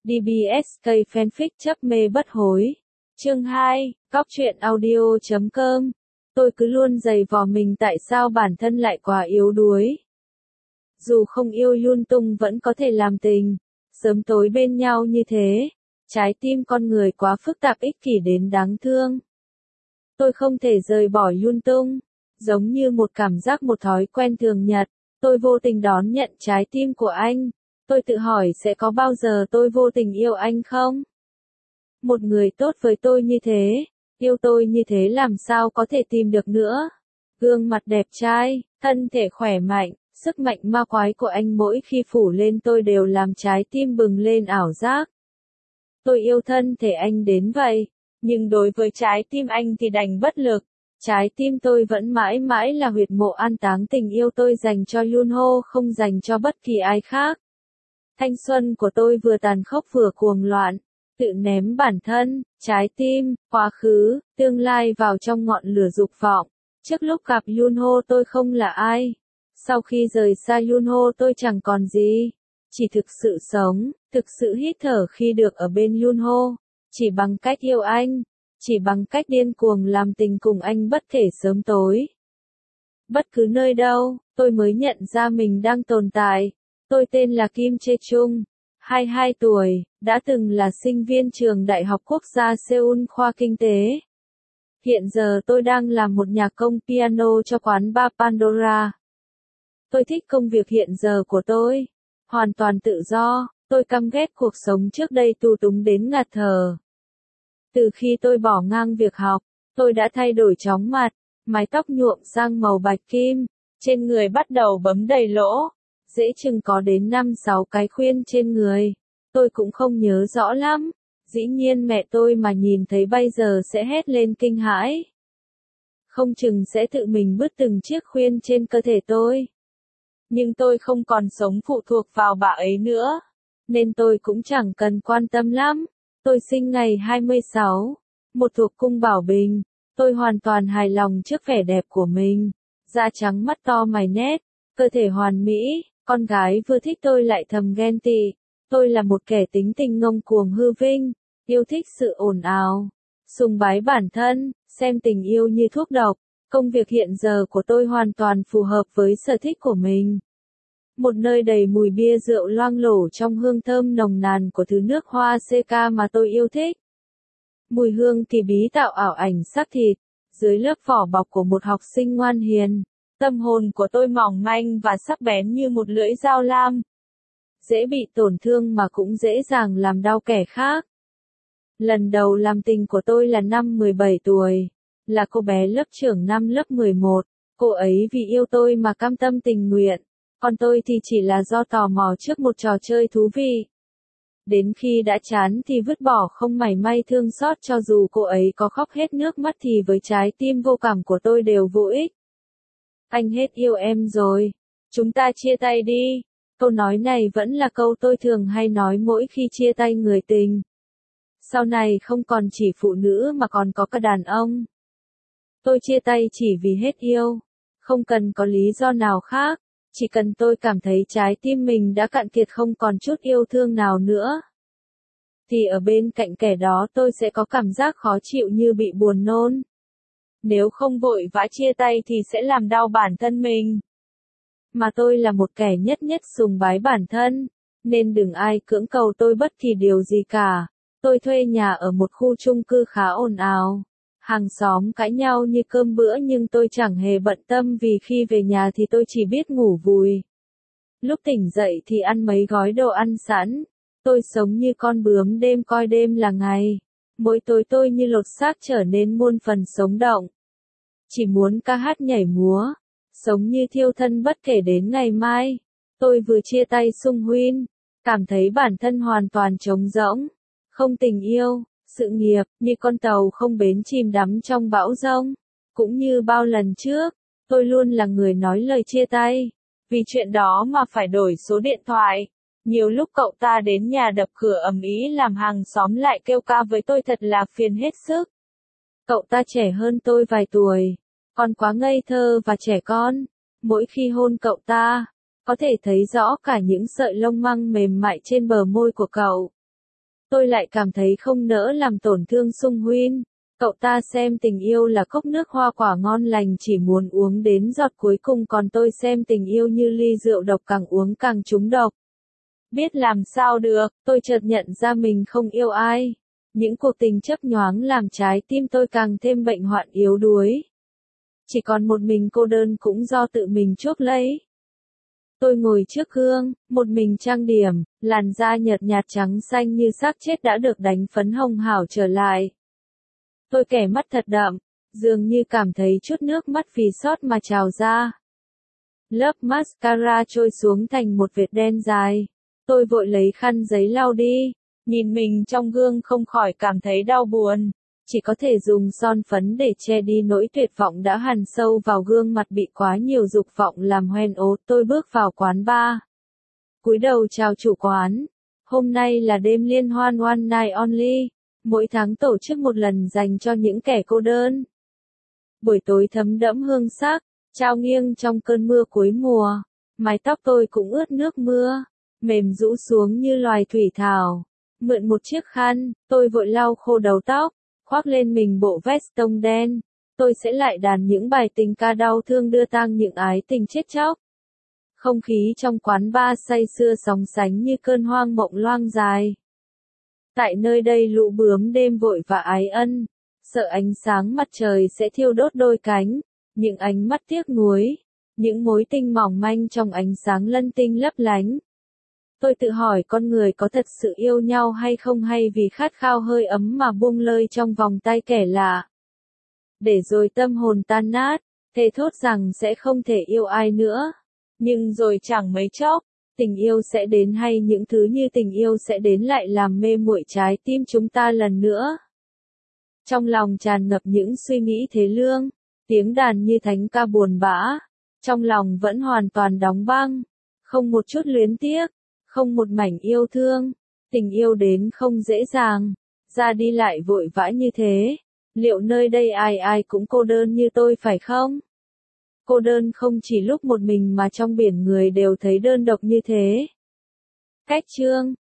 DBSK fanfic chấp mê bất hối. Chương 2, Cóc truyện audio.com. Tôi cứ luôn giày vò mình tại sao bản thân lại quá yếu đuối. Dù không yêu Yun Tung vẫn có thể làm tình, sớm tối bên nhau như thế. Trái tim con người quá phức tạp ích kỷ đến đáng thương. Tôi không thể rời bỏ Yun Tung, giống như một cảm giác một thói quen thường nhật. Tôi vô tình đón nhận trái tim của anh. Tôi tự hỏi sẽ có bao giờ tôi vô tình yêu anh không? Một người tốt với tôi như thế, yêu tôi như thế làm sao có thể tìm được nữa? Gương mặt đẹp trai, thân thể khỏe mạnh, sức mạnh ma quái của anh mỗi khi phủ lên tôi đều làm trái tim bừng lên ảo giác. Tôi yêu thân thể anh đến vậy, nhưng đối với trái tim anh thì đành bất lực. Trái tim tôi vẫn mãi mãi là huyệt mộ an táng tình yêu tôi dành cho Yunho, không dành cho bất kỳ ai khác. Thanh xuân của tôi vừa tàn khốc vừa cuồng loạn, tự ném bản thân, trái tim, quá khứ, tương lai vào trong ngọn lửa dục vọng. Trước lúc gặp Yunho tôi không là ai. Sau khi rời xa Yunho tôi chẳng còn gì. Chỉ thực sự sống, thực sự hít thở khi được ở bên Yunho. Chỉ bằng cách yêu anh, chỉ bằng cách điên cuồng làm tình cùng anh bất kể sớm tối. Bất cứ nơi đâu, tôi mới nhận ra mình đang tồn tại. Tôi tên là Kim Chae Chung, 22 tuổi, đã từng là sinh viên trường Đại học Quốc gia Seoul khoa Kinh tế. Hiện giờ tôi đang làm một nhạc công piano cho quán bar Pandora. Tôi thích công việc hiện giờ của tôi, hoàn toàn tự do, tôi căm ghét cuộc sống trước đây tù túng đến ngạt thở. Từ khi tôi bỏ ngang việc học, tôi đã thay đổi chóng mặt, mái tóc nhuộm sang màu bạch kim, trên người bắt đầu bấm đầy lỗ. Dễ chừng có đến 5-6 cái khuyên trên người. Tôi cũng không nhớ rõ lắm. Dĩ nhiên mẹ tôi mà nhìn thấy bây giờ sẽ hét lên kinh hãi. Không chừng sẽ tự mình bứt từng chiếc khuyên trên cơ thể tôi. Nhưng tôi không còn sống phụ thuộc vào bà ấy nữa. Nên tôi cũng chẳng cần quan tâm lắm. Tôi sinh ngày 26. Một thuộc cung Bảo Bình. Tôi hoàn toàn hài lòng trước vẻ đẹp của mình. Da trắng mắt to mày nét. Cơ thể hoàn mỹ. Con gái vừa thích tôi lại thầm ghen tị. Tôi là một kẻ tính tình ngông cuồng hư vinh, yêu thích sự ồn ào, sùng bái bản thân, xem tình yêu như thuốc độc. Công việc hiện giờ của tôi hoàn toàn phù hợp với sở thích của mình. Một nơi đầy mùi bia rượu loang lổ trong hương thơm nồng nàn của thứ nước hoa CK mà tôi yêu thích. Mùi hương kỳ bí tạo ảo ảnh xác thịt, dưới lớp vỏ bọc của một học sinh ngoan hiền. Tâm hồn của tôi mỏng manh và sắc bén như một lưỡi dao lam. Dễ bị tổn thương mà cũng dễ dàng làm đau kẻ khác. Lần đầu làm tình của tôi là năm 17 tuổi. Là cô bé lớp trưởng năm lớp 11. Cô ấy vì yêu tôi mà cam tâm tình nguyện. Còn tôi thì chỉ là do tò mò trước một trò chơi thú vị. Đến khi đã chán thì vứt bỏ không mảy may thương xót, cho dù cô ấy có khóc hết nước mắt thì với trái tim vô cảm của tôi đều vô ích. Anh hết yêu em rồi. Chúng ta chia tay đi. Câu nói này vẫn là câu tôi thường hay nói mỗi khi chia tay người tình. Sau này không còn chỉ phụ nữ mà còn có cả đàn ông. Tôi chia tay chỉ vì hết yêu. Không cần có lý do nào khác. Chỉ cần tôi cảm thấy trái tim mình đã cạn kiệt không còn chút yêu thương nào nữa. Thì ở bên cạnh kẻ đó tôi sẽ có cảm giác khó chịu như bị buồn nôn. Nếu không vội vã chia tay thì sẽ làm đau bản thân mình. Mà tôi là một kẻ nhất sùng bái bản thân, nên đừng ai cưỡng cầu tôi bất kỳ điều gì cả. Tôi thuê nhà ở một khu chung cư khá ồn ào. Hàng xóm cãi nhau như cơm bữa nhưng tôi chẳng hề bận tâm vì khi về nhà thì tôi chỉ biết ngủ vùi. Lúc tỉnh dậy thì ăn mấy gói đồ ăn sẵn. Tôi sống như con bướm đêm coi đêm là ngày. Mỗi tối tôi như lột xác trở nên muôn phần sống động. Chỉ muốn ca hát nhảy múa, sống như thiêu thân bất kể đến ngày mai. Tôi vừa chia tay Sung Huynh, cảm thấy bản thân hoàn toàn trống rỗng, không tình yêu, sự nghiệp, như con tàu không bến chìm đắm trong bão giông. Cũng như bao lần trước, tôi luôn là người nói lời chia tay. Vì chuyện đó mà phải đổi số điện thoại. Nhiều lúc cậu ta đến nhà đập cửa ầm ĩ làm hàng xóm lại kêu ca với tôi thật là phiền hết sức. Cậu ta trẻ hơn tôi vài tuổi, còn quá ngây thơ và trẻ con. Mỗi khi hôn cậu ta, có thể thấy rõ cả những sợi lông măng mềm mại trên bờ môi của cậu. tôi lại cảm thấy không nỡ làm tổn thương Sung Huynh. Cậu ta xem tình yêu là cốc nước hoa quả ngon lành chỉ muốn uống đến giọt cuối cùng, còn tôi xem tình yêu như ly rượu độc càng uống càng trúng độc. Biết làm sao được, tôi chợt nhận ra mình không yêu ai. Những cuộc tình chấp nhoáng làm trái tim tôi càng thêm bệnh hoạn yếu đuối. Chỉ còn một mình cô đơn cũng do tự mình chuốc lấy. Tôi ngồi trước gương, một mình trang điểm, làn da nhợt nhạt trắng xanh như xác chết đã được đánh phấn hồng hảo trở lại. Tôi kẻ mắt thật đậm, dường như cảm thấy chút nước mắt vì xót mà trào ra. Lớp mascara trôi xuống thành một vệt đen dài. Tôi vội lấy khăn giấy lau đi, nhìn mình trong gương không khỏi cảm thấy đau buồn. Chỉ có thể dùng son phấn để che đi nỗi tuyệt vọng đã hằn sâu vào gương mặt bị quá nhiều dục vọng làm hoen ố. Tôi bước vào quán bar. Cúi đầu chào chủ quán. Hôm nay là đêm liên hoan One Night Only. Mỗi tháng tổ chức một lần dành cho những kẻ cô đơn. Buổi tối thấm đẫm hương sắc, trao nghiêng trong cơn mưa cuối mùa. Mái tóc tôi cũng ướt nước mưa, mềm rũ xuống như loài thủy thảo. Mượn một chiếc khăn, tôi vội lau khô đầu tóc, khoác lên mình bộ vest tông đen. Tôi sẽ lại đàn những bài tình ca đau thương đưa tang những ái tình chết chóc. Không khí trong quán bar say sưa sóng sánh như cơn hoang mộng loang dài. Tại nơi đây lũ bướm đêm vội và ái ân, sợ ánh sáng mặt trời sẽ thiêu đốt đôi cánh, những ánh mắt tiếc nuối, những mối tình mỏng manh trong ánh sáng lân tinh lấp lánh. Tôi tự hỏi con người có thật sự yêu nhau hay không, hay vì khát khao hơi ấm mà buông lơi trong vòng tay kẻ lạ. Để rồi tâm hồn tan nát, thề thốt rằng sẽ không thể yêu ai nữa. Nhưng rồi chẳng mấy chốc, tình yêu sẽ đến, hay những thứ như tình yêu sẽ đến lại làm mê muội trái tim chúng ta lần nữa. Trong lòng tràn ngập những suy nghĩ thế lương, tiếng đàn như thánh ca buồn bã, trong lòng vẫn hoàn toàn đóng băng, không một chút luyến tiếc, không một mảnh yêu thương. Tình yêu đến không dễ dàng, ra đi lại vội vã như thế. Liệu nơi đây ai ai cũng cô đơn như tôi phải không? Cô đơn không chỉ lúc một mình mà trong biển người đều thấy đơn độc như thế. Cách chương